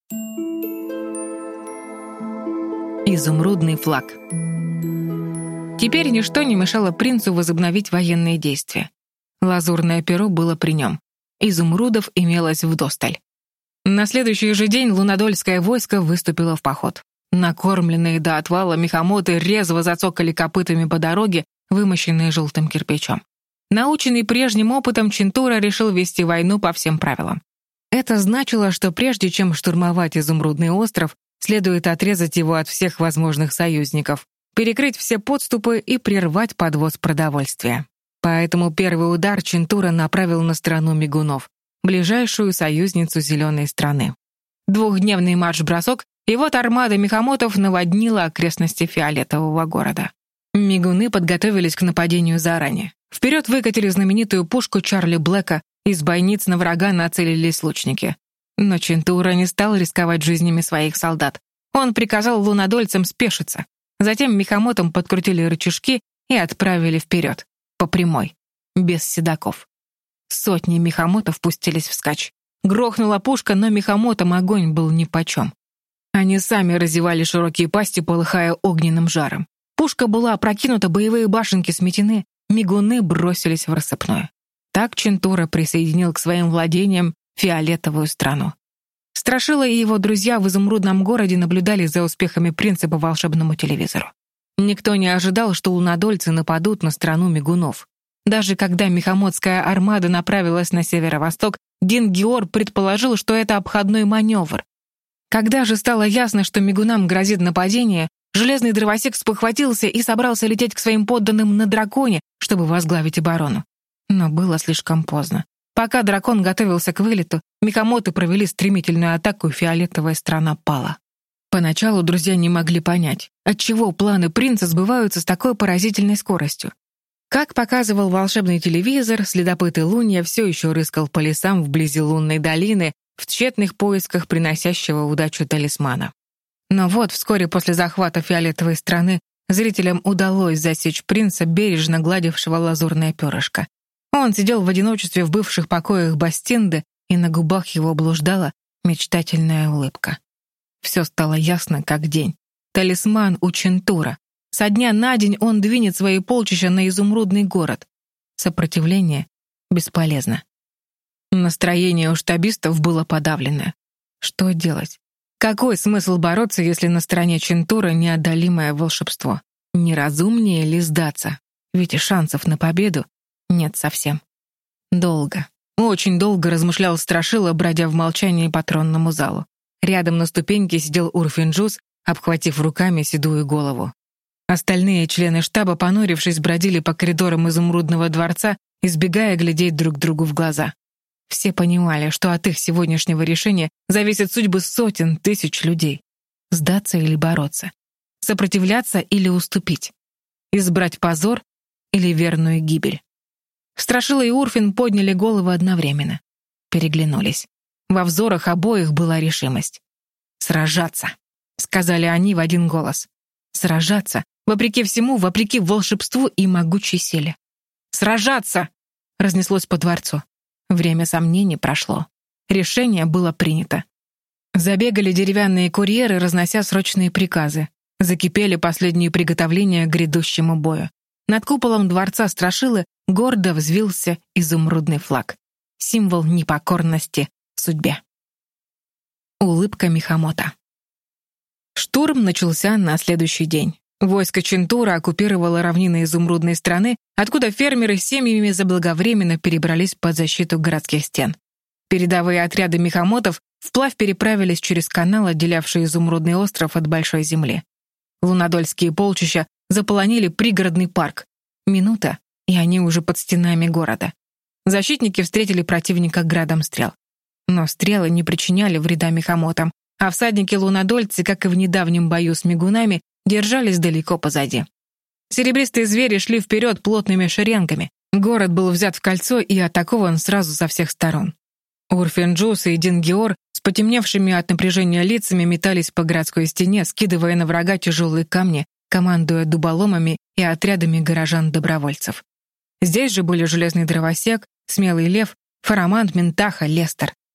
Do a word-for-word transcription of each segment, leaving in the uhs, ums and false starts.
Изумрудный флаг. Теперь ничто не мешало принцу возобновить военные действия. Лазурное перо было при нем. Изумрудов имелось вдосталь. На следующий же день лунадольское войско выступило в поход. Накормленные до отвала мехамоты резво зацокали копытами по дороге, вымощенной желтым кирпичом. Наученный прежним опытом, Чинтура решил вести войну по всем правилам. Это значило, что прежде чем штурмовать Изумрудный остров, следует отрезать его от всех возможных союзников, перекрыть все подступы и прервать подвоз продовольствия. Поэтому первый удар Чинтура направил на страну мигунов, ближайшую союзницу Зеленой страны. Двухдневный марш-бросок, и вот армада мехамотов наводнила окрестности фиолетового города. Мигуны подготовились к нападению заранее. Вперед выкатили знаменитую пушку Чарли Блэка, из бойниц на врага нацелились лучники. Но Чинтура не стал рисковать жизнями своих солдат. Он приказал лунадольцам спешиться. Затем мехамотам подкрутили рычажки и отправили вперед, по прямой, без седаков. Сотни мехамотов пустились вскачь. Грохнула пушка, но мехамотам огонь был нипочем. Они сами разевали широкие пасти, полыхая огненным жаром. Пушка была опрокинута, боевые башенки сметены, мигуны бросились в рассыпную. Так Чинтура присоединил к своим владениям фиолетовую страну. Страшила и его друзья в изумрудном городе наблюдали за успехами принца по волшебному телевизору. Никто не ожидал, что лунадольцы нападут на страну мигунов. Даже когда мехамотская армада направилась на северо-восток, Дин-Геор предположил, что это обходной маневр. Когда же стало ясно, что мигунам грозит нападение, железный дровосек спохватился и собрался лететь к своим подданным на драконе, чтобы возглавить оборону. Но было слишком поздно. Пока дракон готовился к вылету, мехамоты провели стремительную атаку, и фиолетовая страна пала. Поначалу друзья не могли понять, отчего планы принца сбываются с такой поразительной скоростью. Как показывал волшебный телевизор, следопыт Илунья все еще рыскал по лесам вблизи лунной долины в тщетных поисках приносящего удачу талисмана. Но вот вскоре после захвата фиолетовой страны зрителям удалось засечь принца, бережно гладившего лазурное перышко. Он сидел в одиночестве в бывших покоях Бастинды, и на губах его блуждала мечтательная улыбка. Все стало ясно, как день. Талисман у Чинтура. Со дня на день он двинет свои полчища на изумрудный город. Сопротивление бесполезно. Настроение у штабистов было подавленное. Что делать? Какой смысл бороться, если на стороне Чинтура неодолимое волшебство? Неразумнее ли сдаться? Ведь и шансов на победу нет совсем. Долго, очень долго размышлял Страшила, бродя в молчании по тронному залу. Рядом на ступеньке сидел Урфин-Джюс, обхватив руками седую голову. Остальные члены штаба, понурившись, бродили по коридорам изумрудного дворца, избегая глядеть друг другу в глаза. Все понимали, что от их сегодняшнего решения зависят судьбы сотен тысяч людей. Сдаться или бороться? Сопротивляться или уступить? Избрать позор или верную гибель? Страшила и Урфин подняли головы одновременно. Переглянулись. Во взорах обоих была решимость. «Сражаться», — сказали они в один голос. «Сражаться, вопреки всему, вопреки волшебству и могучей силе». «Сражаться!» — разнеслось по дворцу. Время сомнений прошло. Решение было принято. Забегали деревянные курьеры, разнося срочные приказы. Закипели последние приготовления к грядущему бою. Над куполом дворца Страшилы гордо взвился изумрудный флаг. Символ непокорности судьбе. Улыбка мехамота. Штурм начался на следующий день. Войско Чинтура оккупировало равнины изумрудной страны, откуда фермеры с семьями заблаговременно перебрались под защиту городских стен. Передовые отряды мехамотов вплавь переправились через канал, отделявший изумрудный остров от большой земли. Лунадольские полчища заполонили пригородный парк. Минута, и они уже под стенами города. Защитники встретили противника градом стрел. Но стрелы не причиняли вреда мехамотам, а всадники-лунадольцы, как и в недавнем бою с мигунами, держались далеко позади. Серебристые звери шли вперед плотными шеренгами. Город был взят в кольцо и атакован сразу со всех сторон. Урфин-Джюс и Дин-Геор с потемневшими от напряжения лицами метались по городской стене, скидывая на врага тяжелые камни, командуя дуболомами и отрядами горожан-добровольцев. Здесь же были железный дровосек, смелый лев, Фарамант, Ментаха, Лестер.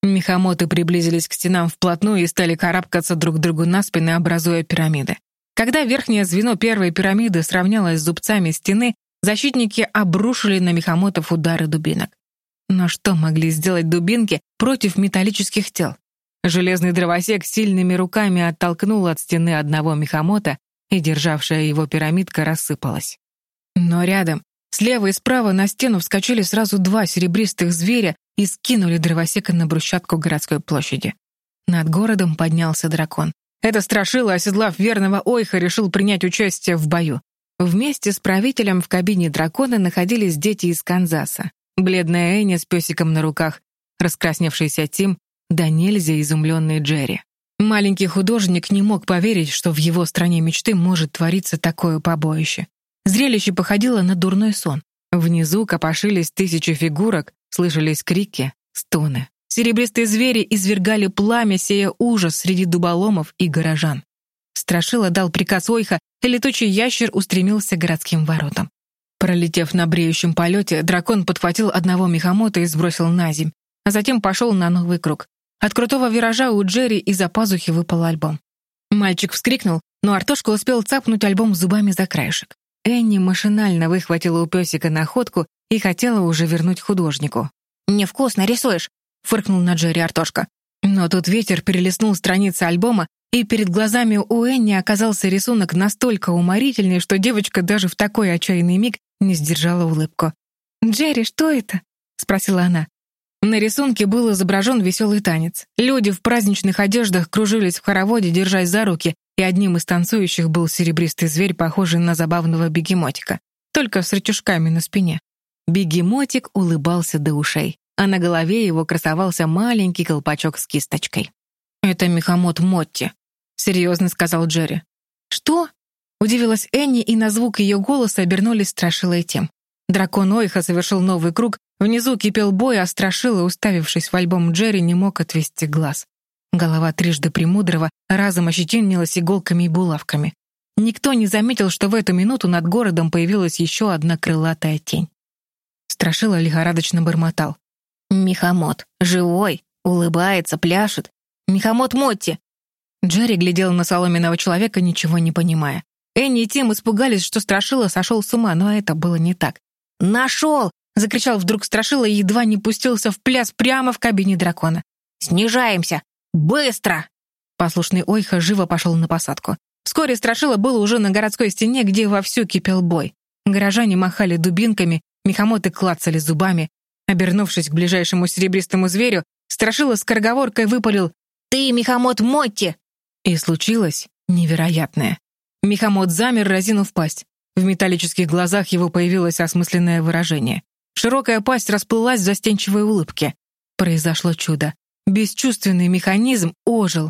Мехамоты приблизились к стенам вплотную и стали карабкаться друг другу на спины, образуя пирамиды. Когда верхнее звено первой пирамиды сравнялось с зубцами стены, защитники обрушили на мехамотов удары дубинок. Но что могли сделать дубинки против металлических тел? Железный дровосек сильными руками оттолкнул от стены одного мехамота, и державшая его пирамидка рассыпалась. Но рядом, слева и справа на стену вскочили сразу два серебристых зверя и скинули дровосека на брусчатку городской площади. Над городом поднялся дракон. Это страшило, оседлав верного Ойха, решил принять участие в бою. Вместе с правителем в кабине дракона находились дети из Канзаса. Бледная Энни с песиком на руках, раскрасневшийся Тим, да нельзя изумленный Джерри. Маленький художник не мог поверить, что в его стране мечты может твориться такое побоище. Зрелище походило на дурной сон. Внизу копошились тысячи фигурок, слышались крики, стоны. Серебристые звери извергали пламя, сея ужас среди дуболомов и горожан. Страшила дал приказ Ойха, и летучий ящер устремился к городским воротам. Пролетев на бреющем полете, дракон подхватил одного мехамота и сбросил на земь, а затем пошел на новый круг. От крутого виража у Джерри из-за пазухи выпал альбом. Мальчик вскрикнул, но Артошка успел цапнуть альбом зубами за краешек. Энни машинально выхватила у песика находку и хотела уже вернуть художнику. «Невкусно рисуешь», — фыркнул на Джерри Артошка. Но тут ветер перелистнул страницы альбома, и перед глазами у Энни оказался рисунок настолько уморительный, что девочка даже в такой отчаянный миг не сдержала улыбку. «Джерри, что это?» — спросила она. На рисунке был изображен веселый танец. Люди в праздничных одеждах кружились в хороводе, держась за руки, и одним из танцующих был серебристый зверь, похожий на забавного бегемотика, только с рычажками на спине. Бегемотик улыбался до ушей, а на голове его красовался маленький колпачок с кисточкой. «Это мехамот Мотти», — серьезно сказал Джерри. «Что?» — удивилась Энни, и на звук ее голоса обернулись Страшила и Тим. Дракон Ойха совершил новый круг, внизу кипел бой, а Страшила, уставившись в альбом Джерри, не мог отвести глаз. Голова трижды премудрого разом ощетинилась иголками и булавками. Никто не заметил, что в эту минуту над городом появилась еще одна крылатая тень. Страшила лихорадочно бормотал. «Мехамот, живой, улыбается, пляшет. Мехамот Мотти!» Джерри глядел на соломенного человека, ничего не понимая. Энни и Тим испугались, что Страшила сошел с ума, но это было не так. «Нашел!» — закричал вдруг Страшила и едва не пустился в пляс прямо в кабине дракона. «Снижаемся! Быстро!» Послушный Ойха живо пошел на посадку. Вскоре Страшила был уже на городской стене, где вовсю кипел бой. Горожане махали дубинками, мехамоты клацали зубами. Обернувшись к ближайшему серебристому зверю, Страшила скороговоркой выпалил «Ты, мехамот Мотти!» И случилось невероятное. Мехамот замер, разинув пасть. В металлических глазах его появилось осмысленное выражение. Широкая пасть расплылась в застенчивой улыбке. Произошло чудо. Бесчувственный механизм ожил.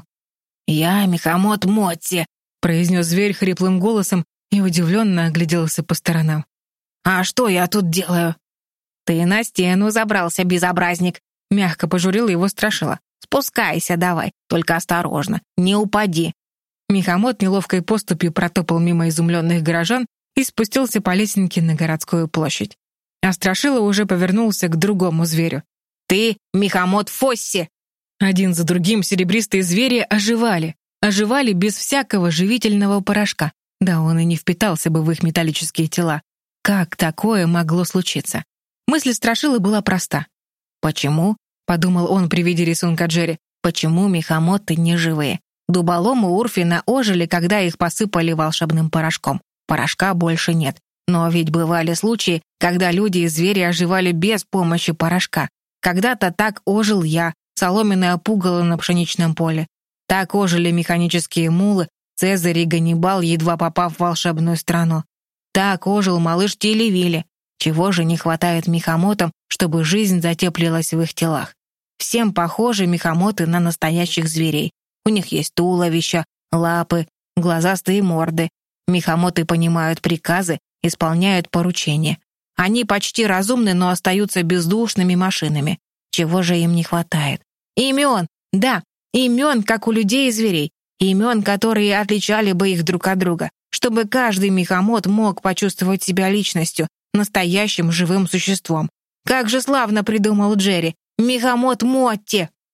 «Я мехамот Мотти», — произнес зверь хриплым голосом и удивленно огляделся по сторонам. «А что я тут делаю?» «Ты на стену забрался, безобразник», — мягко пожурил его Страшила. «Спускайся давай, только осторожно, не упади». Мехамот неловкой поступью протопал мимо изумленных горожан и спустился по лесенке на городскую площадь. А Страшила уже повернулся к другому зверю. «Ты мехамот Фосси!» Один за другим серебристые звери оживали. Оживали без всякого живительного порошка. Да он и не впитался бы в их металлические тела. Как такое могло случиться? Мысль Страшилы была проста. «Почему?» — подумал он при виде рисунка Джерри. «Почему мехамоты не живые? Дуболомы Урфина ожили, когда их посыпали волшебным порошком. Порошка больше нет. Но ведь бывали случаи, когда люди и звери оживали без помощи порошка. Когда-то так ожил я, соломенное пугало на пшеничном поле. Так ожили механические мулы, Цезарь и Ганнибал, едва попав в волшебную страну. Так ожил малыш Тилли-Вилли. Чего же не хватает мехамотам, чтобы жизнь затеплилась в их телах? Всем похожи мехамоты на настоящих зверей. У них есть туловища, лапы, глазастые морды. Мехамоты понимают приказы, исполняют поручения. Они почти разумны, но остаются бездушными машинами. Чего же им не хватает? Имен! Да, имен, как у людей и зверей. Имен, которые отличали бы их друг от друга. Чтобы каждый мехамот мог почувствовать себя личностью, настоящим живым существом. Как же славно придумал Джерри. Мехамот Мотти!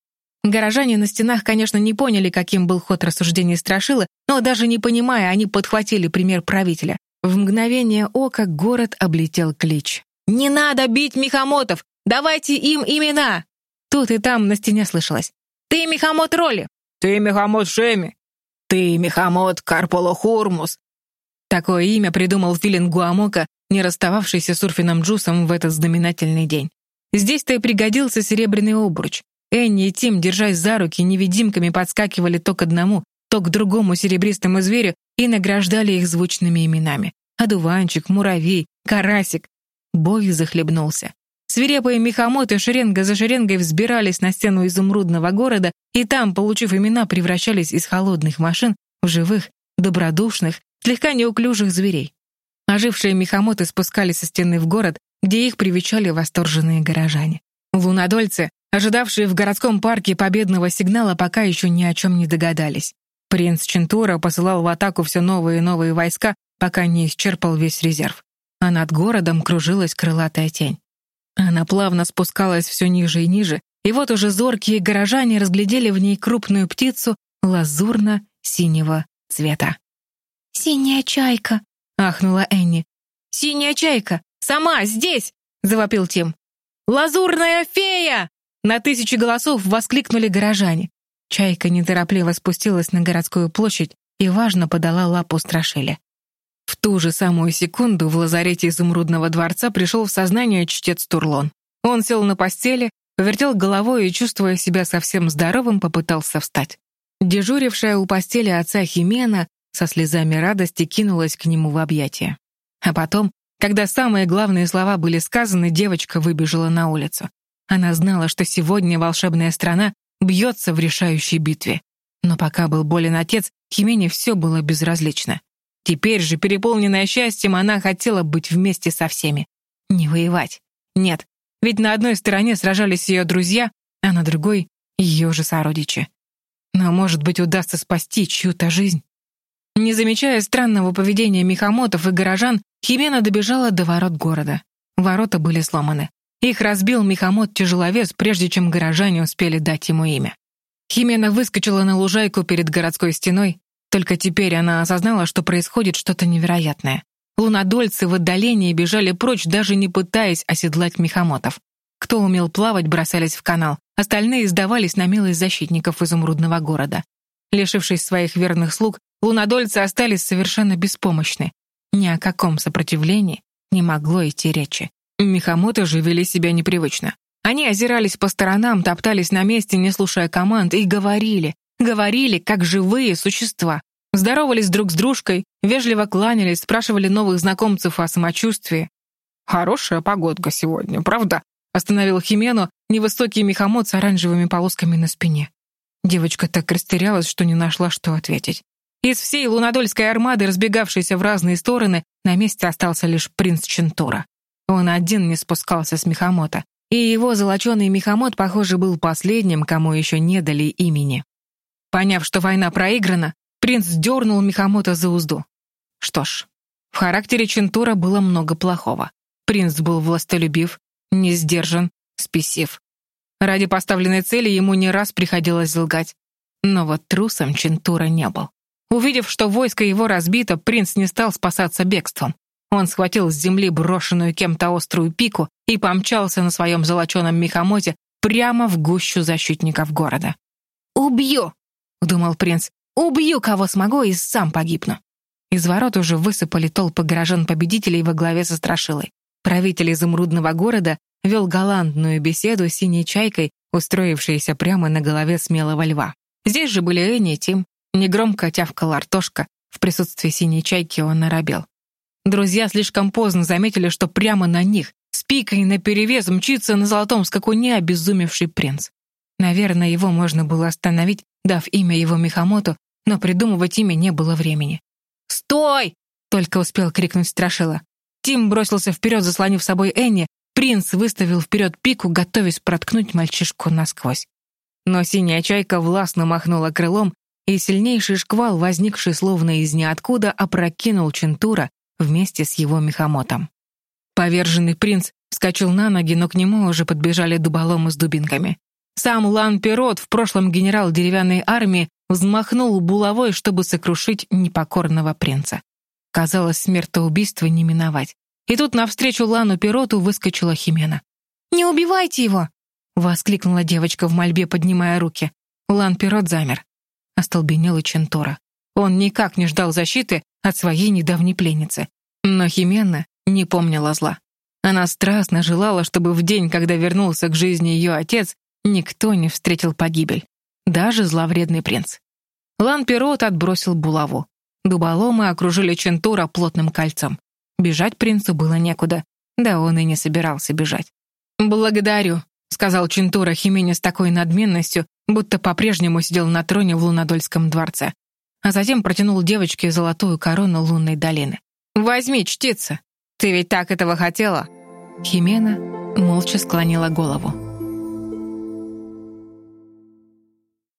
Горожане на стенах, конечно, не поняли, каким был ход рассуждений Страшилы, но даже не понимая, они подхватили пример правителя. В мгновение ока город облетел клич: «Не надо бить мехамотов! Давайте им имена!» Тут и там на стене слышалось: «Ты мехамот Роли! Ты мехамот Шеми! Ты мехамот Карполохурмус!» Такое имя придумал Филин Гуамока, не расстававшийся с Урфином Джусом в этот знаменательный день. Здесь-то и пригодился серебряный обруч. Энни и Тим, держась за руки, невидимками подскакивали то к одному, то к другому серебристому зверю и награждали их звучными именами: одуванчик, муравей, карасик. Бой захлебнулся. Свирепые мехамоты шеренга за шеренгой взбирались на стену изумрудного города, и там, получив имена, превращались из холодных машин в живых, добродушных, слегка неуклюжих зверей. Ожившие мехамоты спускались со стены в город, где их привечали восторженные горожане. Лунодольцы, ожидавшие в городском парке победного сигнала, пока еще ни о чем не догадались. Принц Чентура посылал в атаку все новые и новые войска, пока не исчерпал весь резерв. А над городом кружилась крылатая тень. Она плавно спускалась все ниже и ниже, и вот уже зоркие горожане разглядели в ней крупную птицу лазурно-синего цвета. «Синяя чайка!» — ахнула Энни. «Синяя чайка! Сама здесь!» — завопил Тим. «Лазурная фея!» — на тысячи голосов воскликнули горожане. Чайка неторопливо спустилась на городскую площадь и важно подала лапу Страшиле. В ту же самую секунду в лазарете Изумрудного дворца пришел в сознание чтец Турлон. Он сел на постели, повертел головой и, чувствуя себя совсем здоровым, попытался встать. Дежурившая у постели отца Химена со слезами радости кинулась к нему в объятия. А потом, когда самые главные слова были сказаны, девочка выбежала на улицу. Она знала, что сегодня волшебная страна бьется в решающей битве. Но пока был болен отец, Химене все было безразлично. Теперь же, переполненная счастьем, она хотела быть вместе со всеми. Не воевать. Нет, ведь на одной стороне сражались ее друзья, а на другой — ее же сородичи. Но, может быть, удастся спасти чью-то жизнь. Не замечая странного поведения мехамотов и горожан, Химена добежала до ворот города. Ворота были сломаны. Их разбил мехамот-тяжеловес, прежде чем горожане успели дать ему имя. Химена выскочила на лужайку перед городской стеной. Только теперь она осознала, что происходит что-то невероятное. Лунодольцы в отдалении бежали прочь, даже не пытаясь оседлать мехамотов. Кто умел плавать, бросались в канал. Остальные сдавались на милость защитников изумрудного города. Лишившись своих верных слуг, лунодольцы остались совершенно беспомощны. Ни о каком сопротивлении не могло идти речи. Мехамоты же вели себя непривычно. Они озирались по сторонам, топтались на месте, не слушая команд, и говорили, говорили, как живые существа. Здоровались друг с дружкой, вежливо кланялись, спрашивали новых знакомцев о самочувствии. «Хорошая погодка сегодня, правда?» — остановил Химену невысокий мехамот с оранжевыми полосками на спине. Девочка так растерялась, что не нашла, что ответить. Из всей лунодольской армады, разбегавшейся в разные стороны, на месте остался лишь принц Чентура. Он один не спускался с мехамота, и его золоченый мехамот, похоже, был последним, кому еще не дали имени. Поняв, что война проиграна, принц дернул мехамота за узду. Что ж, в характере Чентура было много плохого. Принц был властолюбив, не сдержан, спесив. Ради поставленной цели ему не раз приходилось лгать. Но вот трусом Чентура не был. Увидев, что войско его разбито, принц не стал спасаться бегством. Он схватил с земли брошенную кем-то острую пику и помчался на своем золоченом мехамоте прямо в гущу защитников города. «Убью!» — думал принц. «Убью, кого смогу, и сам погибну». Из ворот уже высыпали толпы горожан-победителей во главе со Страшилой. Правитель изумрудного города вел галантную беседу с синей чайкой, устроившейся прямо на голове смелого льва. Здесь же были Энни и Тим. Негромко тявкала Артошка. В присутствии синей чайки он оробел. Друзья слишком поздно заметили, что прямо на них, с пикой наперевес, мчится на золотом скакуне обезумевший принц. Наверное, его можно было остановить, дав имя его мехамоту, но придумывать имя не было времени. «Стой!» — только успел крикнуть Страшила. Тим бросился вперед, заслонив собой Энни. Принц выставил вперед пику, готовясь проткнуть мальчишку насквозь. Но синяя чайка властно махнула крылом, и сильнейший шквал, возникший словно из ниоткуда, опрокинул Чентура вместе с его мехамотом. Поверженный принц вскочил на ноги, но к нему уже подбежали дуболомы с дубинками. Сам Лан-Перот, в прошлом генерал деревянной армии, взмахнул булавой, чтобы сокрушить непокорного принца. Казалось, смертоубийство не миновать. И тут навстречу Лану-Пероту выскочила Химена. «Не убивайте его!» — воскликнула девочка в мольбе, поднимая руки. Лан-Перот замер. Остолбенел и Чентора. Он никак не ждал защиты от своей недавней пленницы. Но Химена не помнила зла. Она страстно желала, чтобы в день, когда вернулся к жизни ее отец, никто не встретил погибель. Даже зловредный принц. Лан-Перот отбросил булаву. Дуболомы окружили Чентора плотным кольцом. Бежать принцу было некуда, да он и не собирался бежать. «Благодарю», — сказал Чентора Химене с такой надменностью, будто по-прежнему сидел на троне в Лунадольском дворце, а затем протянул девочке золотую корону лунной долины. «Возьми, чтица! Ты ведь так этого хотела!» Химена молча склонила голову.